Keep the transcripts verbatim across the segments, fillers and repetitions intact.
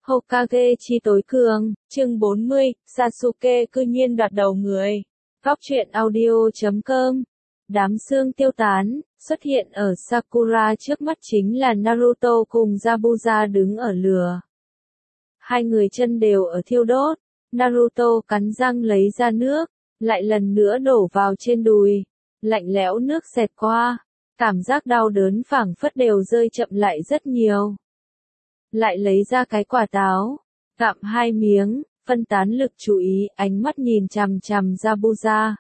Hokage chi tối cường, chương bốn mươi, Sasuke cư nhiên đoạt đầu người. Góc truyện audio chấm com. Đám sương tiêu tán, xuất hiện ở Sakura trước mắt chính là Naruto cùng Zabuza đứng ở lửa. Hai người chân đều ở thiêu đốt, Naruto cắn răng lấy ra nước, lại lần nữa đổ vào trên đùi, lạnh lẽo nước xẹt qua, cảm giác đau đớn phảng phất đều rơi chậm lại rất nhiều. Lại lấy ra cái quả táo, gặm hai miếng, phân tán lực chú ý, ánh mắt nhìn chằm chằm Zabuza.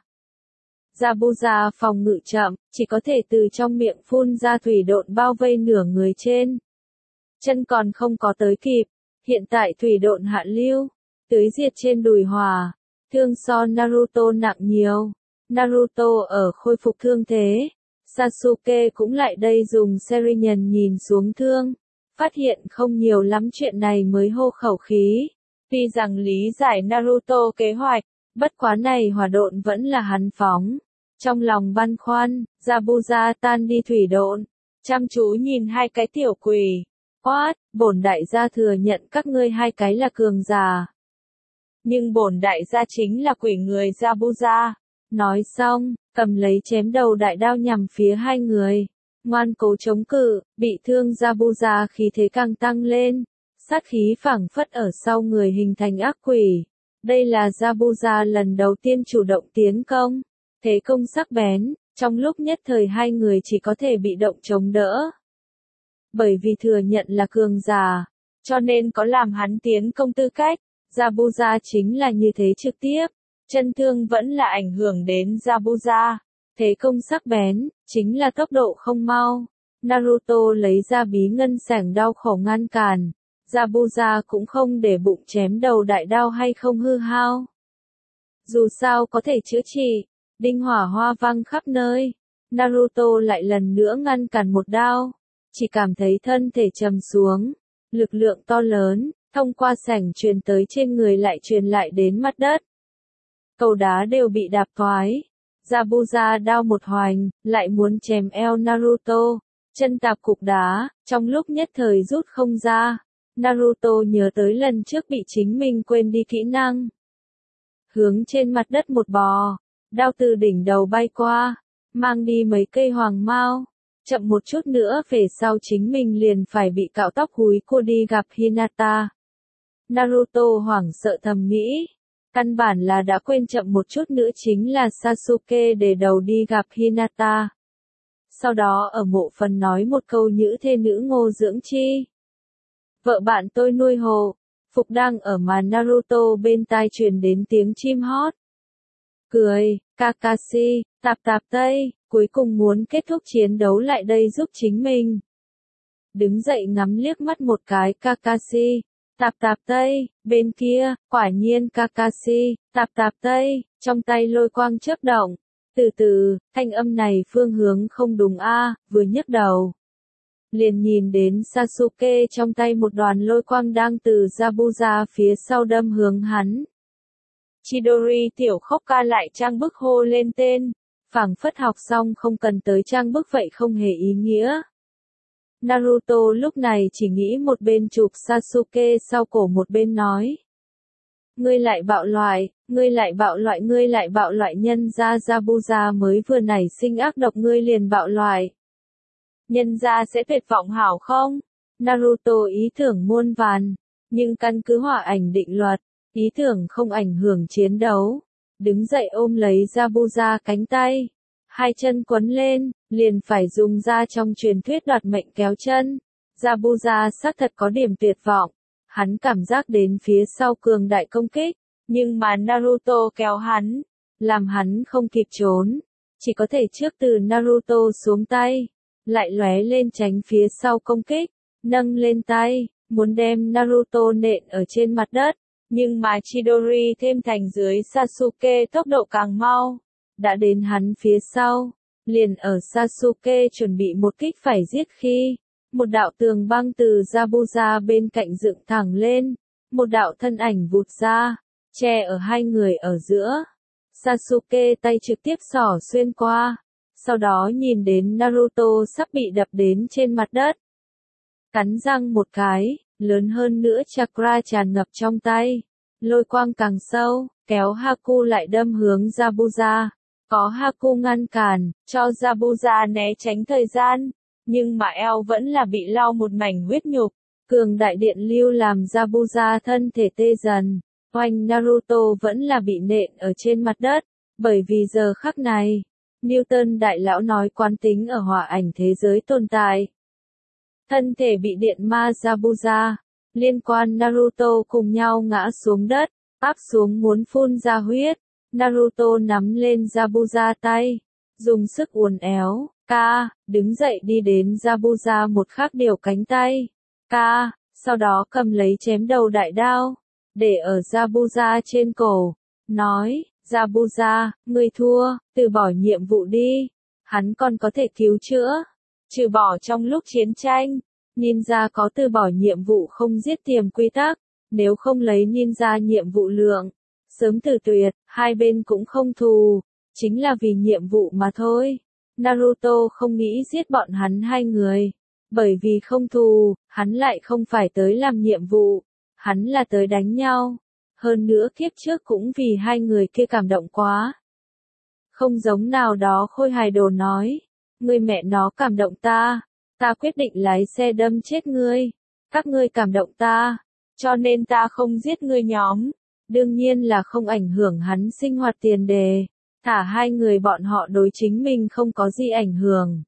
Zabuza phòng ngự chậm, chỉ có thể từ trong miệng phun ra thủy độn bao vây nửa người trên. Chân còn không có tới kịp, hiện tại thủy độn hạ lưu, tưới diệt trên đùi hòa, thương so Naruto nặng nhiều. Naruto ở khôi phục thương thế, Sasuke cũng lại đây dùng Sharingan nhìn xuống thương. Phát hiện không nhiều lắm chuyện này mới hô khẩu khí. Tuy rằng lý giải Naruto kế hoạch, bất quá này hỏa độn vẫn là hắn phóng. Trong lòng băn khoăn, Zabuza tan đi thủy độn, chăm chú nhìn hai cái tiểu quỷ. Quát, bổn đại gia thừa nhận các ngươi hai cái là cường giả. Nhưng bổn đại gia chính là quỷ người Zabuza. Nói xong, cầm lấy chém đầu đại đao nhằm phía hai người. Ngoan cố chống cự, bị thương Zabuza khí thế càng tăng lên, sát khí phảng phất ở sau người hình thành ác quỷ. Đây là Zabuza lần đầu tiên chủ động tiến công, thế công sắc bén, trong lúc nhất thời hai người chỉ có thể bị động chống đỡ. Bởi vì thừa nhận là cường giả, cho nên có làm hắn tiến công tư cách, Zabuza chính là như thế trực tiếp, chân thương vẫn là ảnh hưởng đến Zabuza. Thế công sắc bén, chính là tốc độ không mau. Naruto lấy ra bí ngân sẻng đau khổ ngăn cản. Zabuza cũng không để bụng chém đầu đại đao hay không hư hao. Dù sao có thể chữa trị, đinh hỏa hoa văng khắp nơi. Naruto lại lần nữa ngăn cản một đao. Chỉ cảm thấy thân thể trầm xuống. Lực lượng to lớn, thông qua sẻng truyền tới trên người lại truyền lại đến mặt đất. Cầu đá đều bị đạp thoái. Zabuza đao một hoành, lại muốn chém eo Naruto, chân tạp cục đá, trong lúc nhất thời rút không ra. Naruto nhớ tới lần trước bị chính mình quên đi kỹ năng. Hướng trên mặt đất một bò, đao từ đỉnh đầu bay qua, mang đi mấy cây hoàng mao. Chậm một chút nữa về sau chính mình liền phải bị cạo tóc húi cô đi gặp Hinata. Naruto hoảng sợ thầm nghĩ. Căn bản là đã quên chậm một chút nữa chính là Sasuke để đầu đi gặp Hinata. Sau đó ở mộ phần nói một câu nhữ thê nữ ngô dưỡng chi. Vợ bạn tôi nuôi hồ, Phục đang ở mà Naruto bên tai truyền đến tiếng chim hót. Cười, Kakashi, tạp tạp tây, cuối cùng muốn kết thúc chiến đấu lại đây giúp chính mình. Đứng dậy ngắm liếc mắt một cái Kakashi. Tạp tạp tây, bên kia, quả nhiên Kakashi, tạp tạp tây, trong tay lôi quang chớp động. Từ từ, thanh âm này phương hướng không đúng a, vừa nhấc đầu. Liền nhìn đến Sasuke trong tay một đoàn lôi quang đang từ Zabuza phía sau đâm hướng hắn. Chidori tiểu khóc ca lại trang bức hô lên tên, phảng phất học xong không cần tới trang bức vậy không hề ý nghĩa. Naruto lúc này chỉ nghĩ một bên chụp Sasuke sau cổ một bên nói. Ngươi lại bạo loại, ngươi lại bạo loại ngươi lại bạo loại nhân ra Zabuza mới vừa nảy sinh ác độc ngươi liền bạo loại. Nhân ra sẽ tuyệt vọng hảo không? Naruto ý tưởng muôn vàn, nhưng căn cứ hỏa ảnh định luật, ý tưởng không ảnh hưởng chiến đấu. Đứng dậy ôm lấy Zabuza cánh tay. Hai chân quấn lên, liền phải dùng ra trong truyền thuyết đoạt mệnh kéo chân. Zabuza xác thật có điểm tuyệt vọng. Hắn cảm giác đến phía sau cường đại công kích, nhưng mà Naruto kéo hắn, làm hắn không kịp trốn. Chỉ có thể trước từ Naruto xuống tay, lại lóe lên tránh phía sau công kích, nâng lên tay, muốn đem Naruto nện ở trên mặt đất. Nhưng mà Chidori thêm thành dưới Sasuke tốc độ càng mau. Đã đến hắn phía sau, liền ở Sasuke chuẩn bị một kích phải giết khi, một đạo tường băng từ Zabuza bên cạnh dựng thẳng lên, một đạo thân ảnh vụt ra, che ở hai người ở giữa. Sasuke tay trực tiếp xỏ xuyên qua, sau đó nhìn đến Naruto sắp bị đập đến trên mặt đất. Cắn răng một cái, lớn hơn nữa chakra tràn ngập trong tay. Lôi quang càng sâu, kéo Haku lại đâm hướng Zabuza. Có Haku ngăn cản, cho Zabuza né tránh thời gian, nhưng mà eo vẫn là bị lau một mảnh huyết nhục. Cường đại điện lưu làm Zabuza thân thể tê dần. Oanh Naruto vẫn là bị nện ở trên mặt đất, bởi vì giờ khắc này, Newton đại lão nói quán tính ở hỏa ảnh thế giới tồn tại. Thân thể bị điện ma Zabuza, liên quan Naruto cùng nhau ngã xuống đất, áp xuống muốn phun ra huyết. Naruto nắm lên Zabuza tay, dùng sức uốn éo, ca, đứng dậy đi đến Zabuza một khắc điều cánh tay, ca, sau đó cầm lấy chém đầu đại đao, để ở Zabuza trên cổ, nói, Zabuza, ngươi thua, từ bỏ nhiệm vụ đi, hắn còn có thể cứu chữa, trừ bỏ trong lúc chiến tranh, ninja có từ bỏ nhiệm vụ không giết tiềm quy tắc, nếu không lấy ninja nhiệm vụ lượng, sớm từ tuyệt, hai bên cũng không thù, chính là vì nhiệm vụ mà thôi. Naruto không nghĩ giết bọn hắn hai người, bởi vì không thù, hắn lại không phải tới làm nhiệm vụ, hắn là tới đánh nhau. Hơn nữa kiếp trước cũng vì hai người kia cảm động quá. Không giống nào đó Khôi Hài Đồ nói, ngươi mẹ nó cảm động ta, ta quyết định lái xe đâm chết ngươi, các ngươi cảm động ta, cho nên ta không giết ngươi nhóm. Đương nhiên là không ảnh hưởng hắn sinh hoạt tiền đề, thả hai người bọn họ đối chính mình không có gì ảnh hưởng.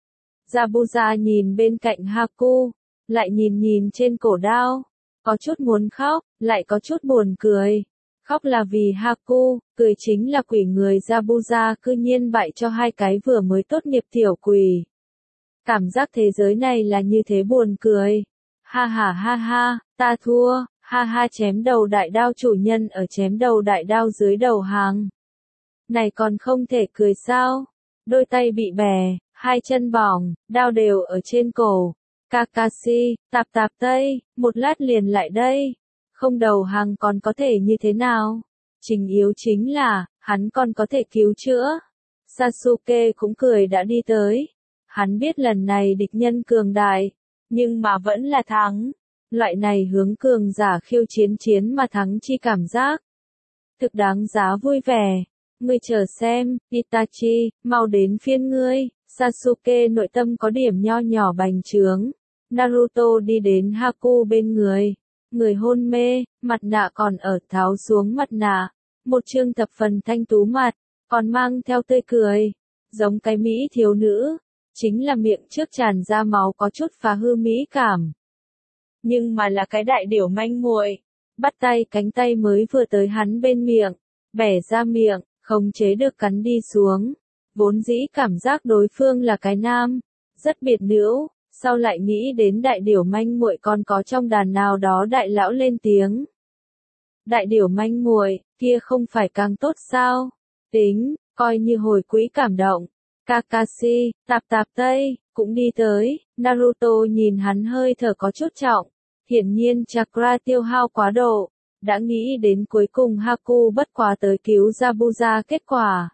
Zabuza nhìn bên cạnh Haku, lại nhìn nhìn trên cổ đao, có chút muốn khóc, lại có chút buồn cười. Khóc là vì Haku, cười chính là quỷ người Zabuza cư nhiên bại cho hai cái vừa mới tốt nghiệp tiểu quỷ. Cảm giác thế giới này là như thế buồn cười. Ha ha ha ha, ta thua, ha ha chém đầu đại đao chủ nhân ở chém đầu đại đao dưới đầu hàng. Này còn không thể cười sao? Đôi tay bị bè, hai chân bỏng, đao đều ở trên cổ. Kakashi, tạp tạp tây, một lát liền lại đây. Không đầu hàng còn có thể như thế nào? Trình yếu chính là, hắn còn có thể cứu chữa. Sasuke cũng cười đã đi tới. Hắn biết lần này địch nhân cường đại, nhưng mà vẫn là thắng. Loại này hướng cường giả khiêu chiến chiến mà thắng chi cảm giác. Thực đáng giá vui vẻ. Ngươi chờ xem, Itachi, mau đến phiên ngươi. Sasuke nội tâm có điểm nho nhỏ bành trướng. Naruto đi đến Haku bên người. Người hôn mê, mặt nạ còn ở, tháo xuống mặt nạ. Một trương thập phần thanh tú mặt, còn mang theo tươi cười. Giống cái mỹ thiếu nữ. Chính là miệng trước tràn ra máu có chút phá hư mỹ cảm. Nhưng mà là cái đại điểu manh muội. Bắt tay cánh tay mới vừa tới hắn bên miệng. Bẻ ra miệng, không chế được cắn đi xuống. Vốn dĩ cảm giác đối phương là cái nam. Rất biệt nữ. Sau lại nghĩ đến đại điểu manh muội còn có trong đàn nào đó đại lão lên tiếng. Đại điểu manh muội, kia không phải càng tốt sao? Tính, coi như hồi quý cảm động. Kakashi, tạp tạp tây, cũng đi tới. Naruto nhìn hắn hơi thở có chút trọng. Hiển nhiên chakra tiêu hao quá độ. Đã nghĩ đến cuối cùng Haku bất quá tới cứu Zabuza kết quả.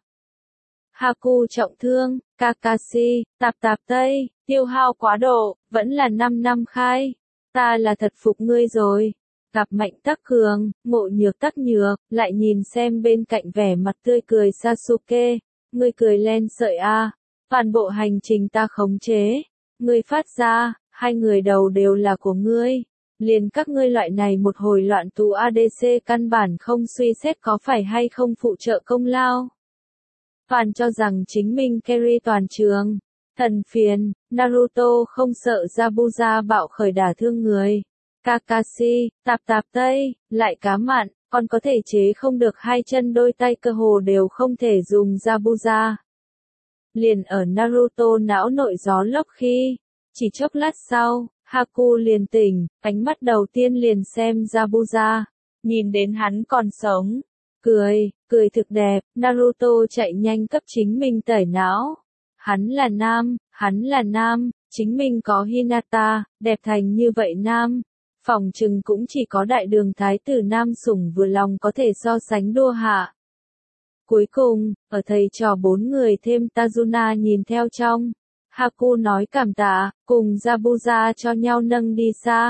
Haku trọng thương, Kakashi, tạp tạp tây, tiêu hao quá độ, vẫn là năm năm khai. Ta là thật phục ngươi rồi. Gặp mạnh tắc cường, ngộ nhược tắc nhược, lại nhìn xem bên cạnh vẻ mặt tươi cười Sasuke. Ngươi cười len sợi a, toàn bộ hành trình ta khống chế. Ngươi phát ra, hai người đầu đều là của ngươi. Liền các ngươi loại này một hồi loạn tù a đê xê căn bản không suy xét có phải hay không phụ trợ công lao. Toàn cho rằng chính mình carry toàn trường. Thần phiền, Naruto không sợ Zabuza bạo khởi đả thương người. Kakashi, tạp tạp tây, lại cá mặn, còn có thể chế không được hai chân đôi tay cơ hồ đều không thể dùng Zabuza. Liền ở Naruto não nội gió lốc khi, chỉ chốc lát sau, Haku liền tỉnh, ánh mắt đầu tiên liền xem Zabuza, nhìn đến hắn còn sống. Cười, cười thực đẹp, Naruto chạy nhanh cấp chính mình tẩy não. Hắn là nam, hắn là nam, chính mình có Hinata, đẹp thành như vậy nam. Phòng trừng cũng chỉ có đại đường thái tử nam sủng vừa lòng có thể so sánh đua hạ. Cuối cùng, ở thầy trò bốn người thêm Tazuna nhìn theo trong. Haku nói cảm tạ, cùng Zabuza cho nhau nâng đi xa.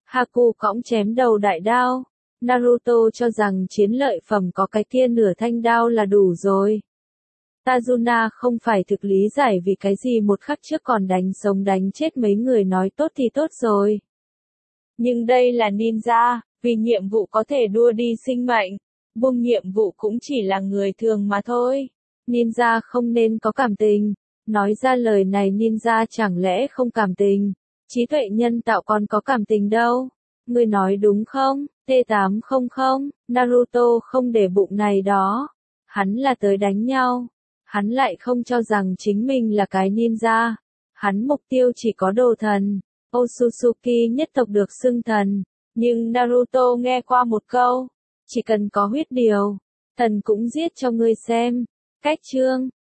Haku cõng chém đầu đại đao. Naruto cho rằng chiến lợi phẩm có cái kia nửa thanh đao là đủ rồi. Tajuna không phải thực lý giải vì cái gì một khắc trước còn đánh sống đánh chết mấy người nói tốt thì tốt rồi. Nhưng đây là ninja, vì nhiệm vụ có thể đua đi sinh mệnh, buông nhiệm vụ cũng chỉ là người thường mà thôi. Ninja không nên có cảm tình. Nói ra lời này ninja chẳng lẽ không cảm tình? Trí tuệ nhân tạo còn có cảm tình đâu. Ngươi nói đúng không? T tám trăm, Naruto không để bụng này đó. Hắn là tới đánh nhau. Hắn lại không cho rằng chính mình là cái ninja. Hắn mục tiêu chỉ có đồ thần. Otsutsuki nhất tộc được xưng thần. Nhưng Naruto nghe qua một câu. Chỉ cần có huyết điều, thần cũng giết cho ngươi xem. Cách chương